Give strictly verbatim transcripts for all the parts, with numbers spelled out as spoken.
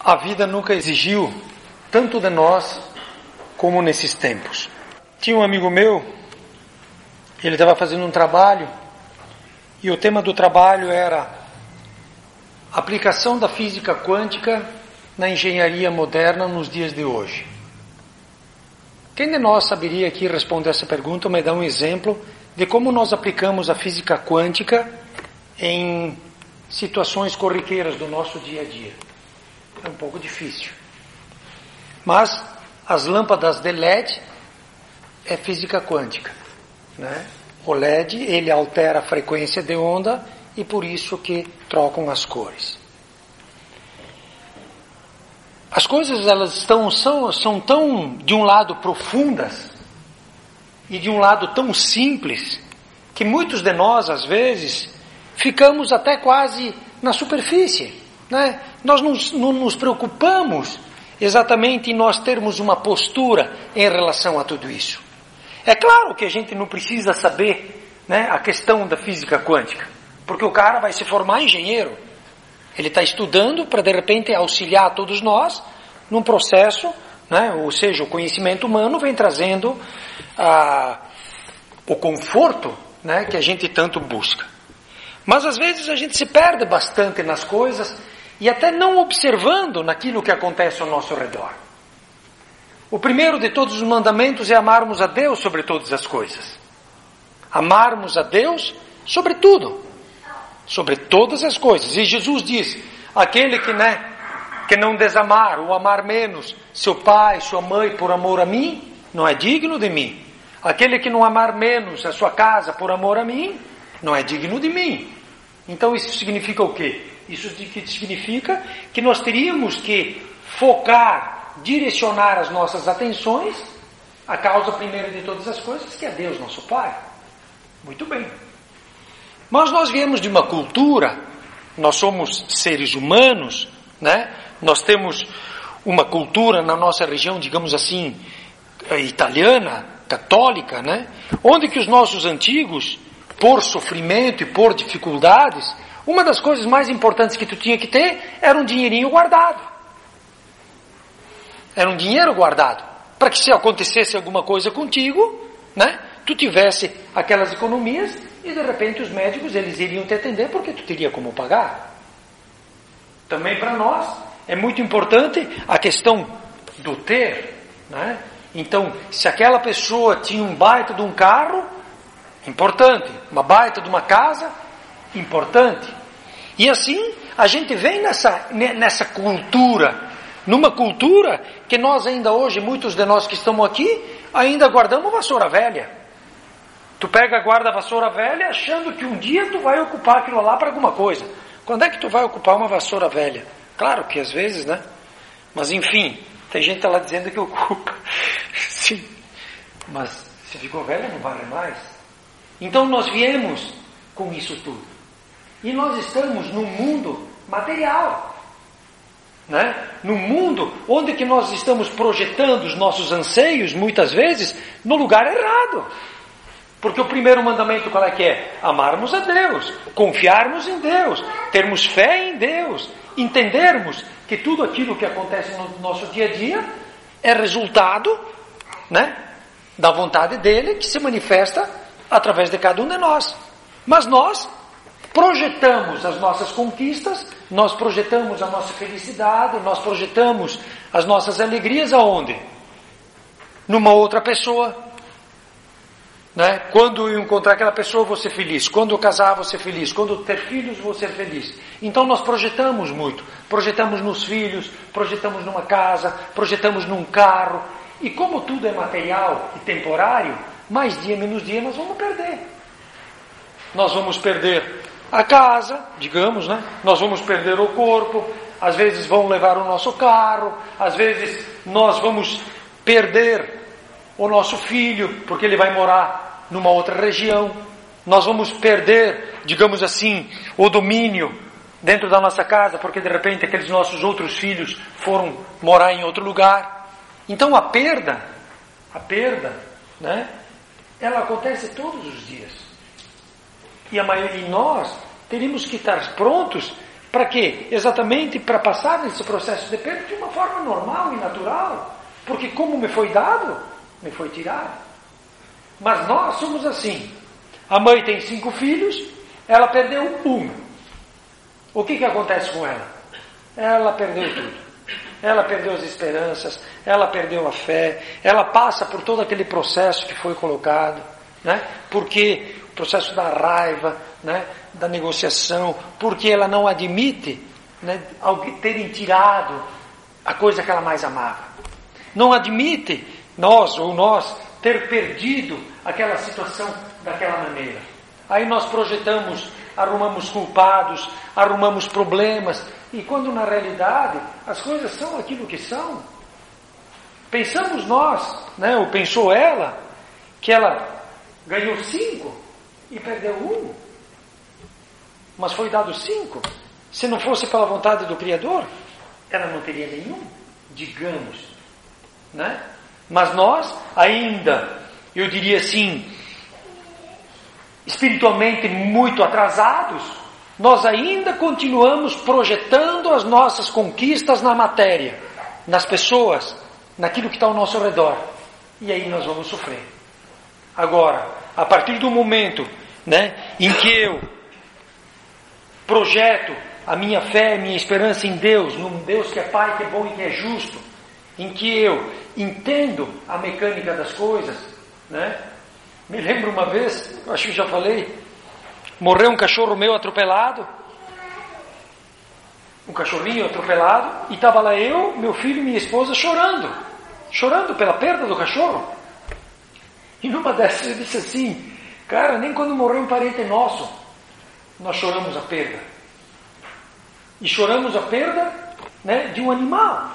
A vida nunca exigiu tanto de nós como nesses tempos. Tinha um amigo meu, ele estava fazendo um trabalho, e o tema do trabalho era aplicação da física quântica na engenharia moderna nos dias de hoje. Quem de nós saberia aqui responder essa pergunta, me dá um exemplo de como nós aplicamos a física quântica em situações corriqueiras do nosso dia a dia? É um pouco difícil. Mas as lâmpadas de L E D é física quântica, né? O L E D, ele altera a frequência de onda e por isso que trocam as cores. As coisas, elas estão, são, são tão, de um lado, profundas e de um lado tão simples, que muitos de nós, às vezes, ficamos até quase na superfície, né? Nós não, não nos preocupamos exatamente em nós termos uma postura em relação a tudo isso. É claro que a gente não precisa saber, né, a questão da física quântica, porque o cara vai se formar engenheiro. Ele está estudando para, de repente, auxiliar todos nós num processo, né, ou seja, o conhecimento humano vem trazendo ah, o conforto, né, que a gente tanto busca. Mas às vezes a gente se perde bastante nas coisas e até não observando naquilo que acontece ao nosso redor. O primeiro de todos os mandamentos é amarmos a Deus sobre todas as coisas. Amarmos a Deus sobre tudo, sobre todas as coisas. E Jesus diz, aquele que, né, que não desamar ou amar menos seu pai, sua mãe por amor a mim, não é digno de mim. Aquele que não amar menos a sua casa por amor a mim, não é digno de mim. Então isso significa o quê? Isso significa que nós teríamos que focar, direcionar as nossas atenções à causa primeira de todas as coisas, que é Deus, nosso Pai. Muito bem. Mas nós viemos de uma cultura, nós somos seres humanos, né? Nós temos uma cultura na nossa região, digamos assim, italiana, católica, né? Onde que os nossos antigos, por sofrimento e por dificuldades, uma das coisas mais importantes que tu tinha que ter era um dinheirinho guardado. Era um dinheiro guardado. Para que se acontecesse alguma coisa contigo, né, tu tivesse aquelas economias e de repente os médicos eles iriam te atender porque tu teria como pagar. Também para nós é muito importante a questão do ter, né? Então, se aquela pessoa tinha um baita de um carro, importante, uma baita de uma casa, importante. E assim, a gente vem nessa, nessa cultura, numa cultura que nós ainda hoje, muitos de nós que estamos aqui, ainda guardamos vassoura velha. Tu pega, guarda a vassoura velha, achando que um dia tu vai ocupar aquilo lá para alguma coisa. Quando é que tu vai ocupar uma vassoura velha? Claro que às vezes, né? Mas enfim, tem gente lá dizendo que ocupa. Sim, mas se ficou velha não vale mais. Então nós viemos com isso tudo. E nós estamos num mundo material, né? Num mundo onde que nós estamos projetando os nossos anseios, muitas vezes, no lugar errado. Porque o primeiro mandamento qual é que é? Amarmos a Deus, confiarmos em Deus, termos fé em Deus, entendermos que tudo aquilo que acontece no nosso dia a dia é resultado, né, da vontade dele que se manifesta através de cada um de nós. Mas nós projetamos as nossas conquistas, nós projetamos a nossa felicidade, nós projetamos as nossas alegrias aonde? Numa outra pessoa. Né? Quando eu encontrar aquela pessoa, eu vou ser feliz. Quando eu casar, eu vou ser feliz. Quando eu ter filhos, eu vou ser feliz. Então nós projetamos muito. Projetamos nos filhos, projetamos numa casa, projetamos num carro. E como tudo é material e temporário, mais dia, menos dia, nós vamos perder. Nós vamos perder a casa, digamos, né? Nós vamos perder o corpo. Às vezes vão levar o nosso carro. Às vezes nós vamos perder o nosso filho, porque ele vai morar numa outra região. Nós vamos perder, digamos assim, o domínio dentro da nossa casa, porque de repente aqueles nossos outros filhos foram morar em outro lugar. Então a perda, a perda, né, ela acontece todos os dias. E a maioria de nós teríamos que estar prontos Para quê? Exatamente para passar nesse processo de perda de uma forma normal e natural. Porque como me foi dado, me foi tirado. Mas nós somos assim. A mãe tem cinco filhos, ela perdeu um. O que que acontece com ela? Ela perdeu tudo. Ela perdeu as esperanças, ela perdeu a fé, ela passa por todo aquele processo que foi colocado, né? Porque o processo da raiva, né? Da negociação, porque ela não admite, né? Terem tirado a coisa que ela mais amava. Não admite, nós ou nós, ter perdido aquela situação daquela maneira. Aí nós projetamos, arrumamos culpados, arrumamos problemas, e quando na realidade as coisas são aquilo que são. Pensamos nós, né, ou pensou ela, que ela ganhou cinco e perdeu um, mas foi dado cinco. Se não fosse pela vontade do Criador, ela não teria nenhum, digamos, né? Mas nós ainda, eu diria assim, espiritualmente muito atrasados, nós ainda continuamos projetando as nossas conquistas na matéria, nas pessoas, naquilo que está ao nosso redor. E aí nós vamos sofrer. Agora, a partir do momento, né, em que eu projeto a minha fé, a minha esperança em Deus, num Deus que é Pai, que é bom e que é justo, em que eu entendo a mecânica das coisas, né? Me lembro uma vez, acho que já falei, morreu um cachorro meu atropelado, um cachorrinho atropelado, e estava lá eu, meu filho e minha esposa chorando, chorando pela perda do cachorro. E numa dessas eu disse assim, cara, nem quando morreu um parente nosso, nós choramos a perda. E choramos a perda, né, de um animal.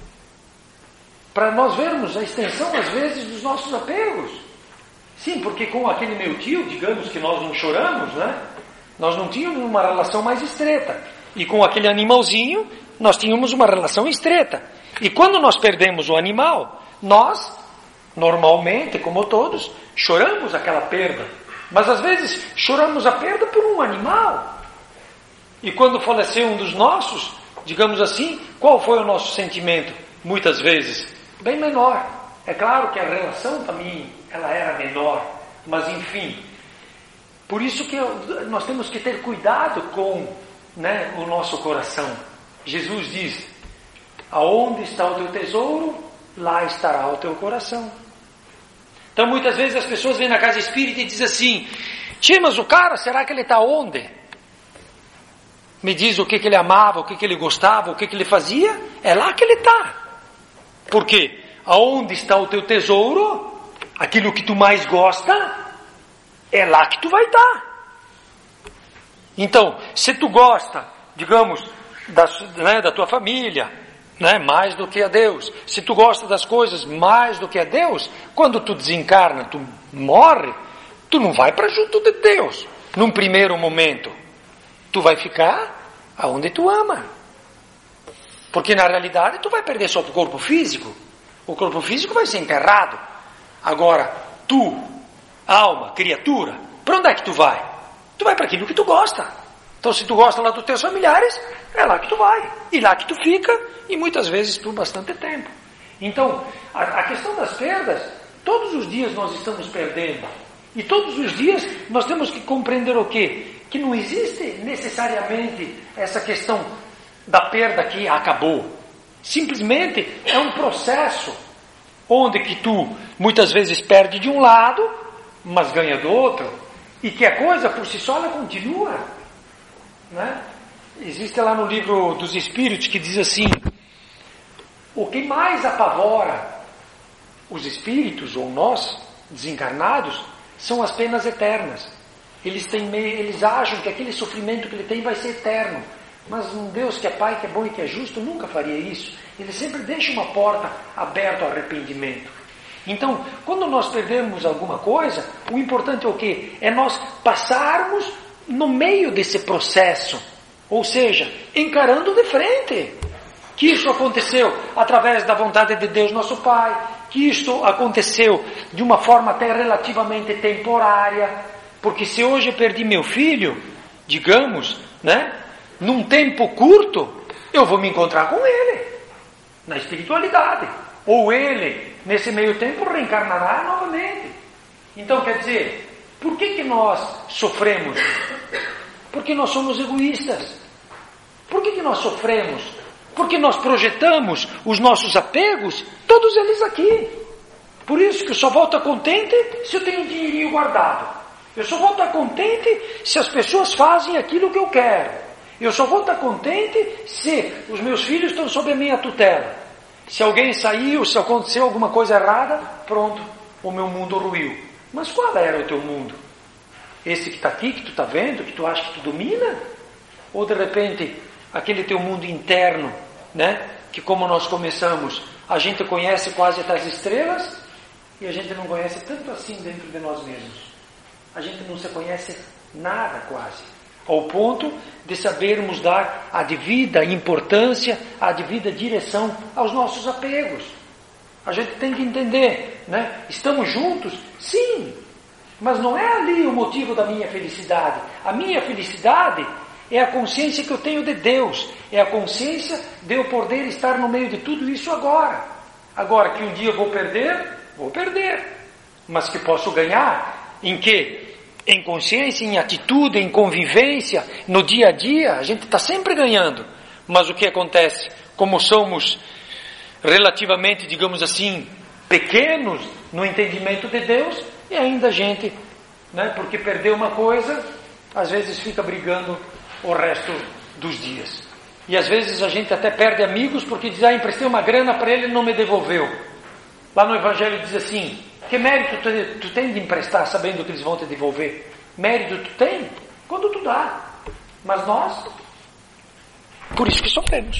Para nós vermos a extensão, às vezes, dos nossos apegos. Sim, porque com aquele meu tio, digamos que nós não choramos, né? Nós não tínhamos uma relação mais estreita. E com aquele animalzinho, nós tínhamos uma relação estreita. E quando nós perdemos o animal, nós, normalmente, como todos, choramos aquela perda. Mas às vezes choramos a perda por um animal. E quando faleceu um dos nossos, digamos assim, qual foi o nosso sentimento? Muitas vezes bem menor. É claro que a relação também ela era menor, mas enfim. Por isso que eu, nós temos que ter cuidado com, né, o nosso coração. Jesus diz, aonde está o teu tesouro, lá estará o teu coração. Então muitas vezes as pessoas vêm na casa espírita e dizem assim, tchê, mas o cara, será que ele está onde? Me diz o que, que ele amava, o que, que ele gostava, o que, que ele fazia, é lá que ele está. Por quê? Aonde está o teu tesouro, aquilo que tu mais gosta, é lá que tu vai estar. Então, se tu gosta, digamos, da, né, da tua família, né, mais do que a Deus, se tu gosta das coisas mais do que a Deus, quando tu desencarna, tu morre, tu não vai para junto de Deus, num primeiro momento. Tu vai ficar aonde tu ama. Porque na realidade tu vai perder só o corpo físico. O corpo físico vai ser enterrado. Agora, tu, alma, criatura, para onde é que tu vai? Tu vai para aquilo que tu gosta. Então se tu gosta lá dos teus familiares, é lá que tu vai. E lá que tu fica, e muitas vezes por bastante tempo. Então, a, a questão das perdas, todos os dias nós estamos perdendo. E todos os dias nós temos que compreender o quê? Que não existe necessariamente essa questão da perda que acabou. Simplesmente é um processo onde que tu muitas vezes perde de um lado, mas ganha do outro, e que a coisa por si só ela continua, né? Existe lá no livro dos Espíritos que diz assim, o que mais apavora os espíritos ou nós desencarnados são as penas eternas. Eles, têm, eles acham que aquele sofrimento que ele tem vai ser eterno. Mas um Deus que é Pai, que é bom e que é justo, nunca faria isso. Ele sempre deixa uma porta aberta ao arrependimento. Então, quando nós perdemos alguma coisa, o importante é o quê? É nós passarmos no meio desse processo. Ou seja, encarando de frente. Que isso aconteceu através da vontade de Deus, nosso Pai. Que isto aconteceu de uma forma até relativamente temporária. Porque se hoje eu perdi meu filho, digamos, né? num tempo curto, eu vou me encontrar com ele, na espiritualidade. Ou ele, nesse meio tempo, reencarnará novamente. Então, quer dizer, por que que nós sofremos? Porque nós somos egoístas. Por que que nós sofremos? Porque nós projetamos os nossos apegos, todos eles aqui. Por isso que eu só volto contente se eu tenho um dinheirinho guardado. Eu só vou estar contente se as pessoas fazem aquilo que eu quero. Eu só vou estar contente se os meus filhos estão sob a minha tutela. Se alguém saiu, se aconteceu alguma coisa errada, pronto, o meu mundo ruiu. Mas qual era o teu mundo? Esse que está aqui, que tu está vendo, que tu acha que tu domina? Ou de repente, aquele teu mundo interno, né? Que como nós começamos, a gente conhece quase até as estrelas e a gente não conhece tanto assim dentro de nós mesmos. A gente não se conhece nada quase, ao ponto de sabermos dar a devida importância, a devida direção aos nossos apegos. A gente tem que entender, né? Estamos juntos? Sim, mas não é ali o motivo da minha felicidade. A minha felicidade é a consciência que eu tenho de Deus, é a consciência de eu poder estar no meio de tudo isso agora. Agora que um dia eu vou perder, vou perder, mas que posso ganhar, em quê? Em consciência, em atitude, em convivência, no dia a dia, a gente está sempre ganhando. Mas o que acontece? Como somos relativamente, digamos assim, pequenos no entendimento de Deus, e ainda a gente, né, porque perdeu uma coisa, às vezes fica brigando o resto dos dias. E às vezes a gente até perde amigos porque diz, ah, emprestei uma grana para ele e não me devolveu. Lá no Evangelho diz assim, que mérito tu, tu tem de emprestar sabendo que eles vão te devolver? Mérito tu tem quando tu dá. Mas nós, por isso que sofremos.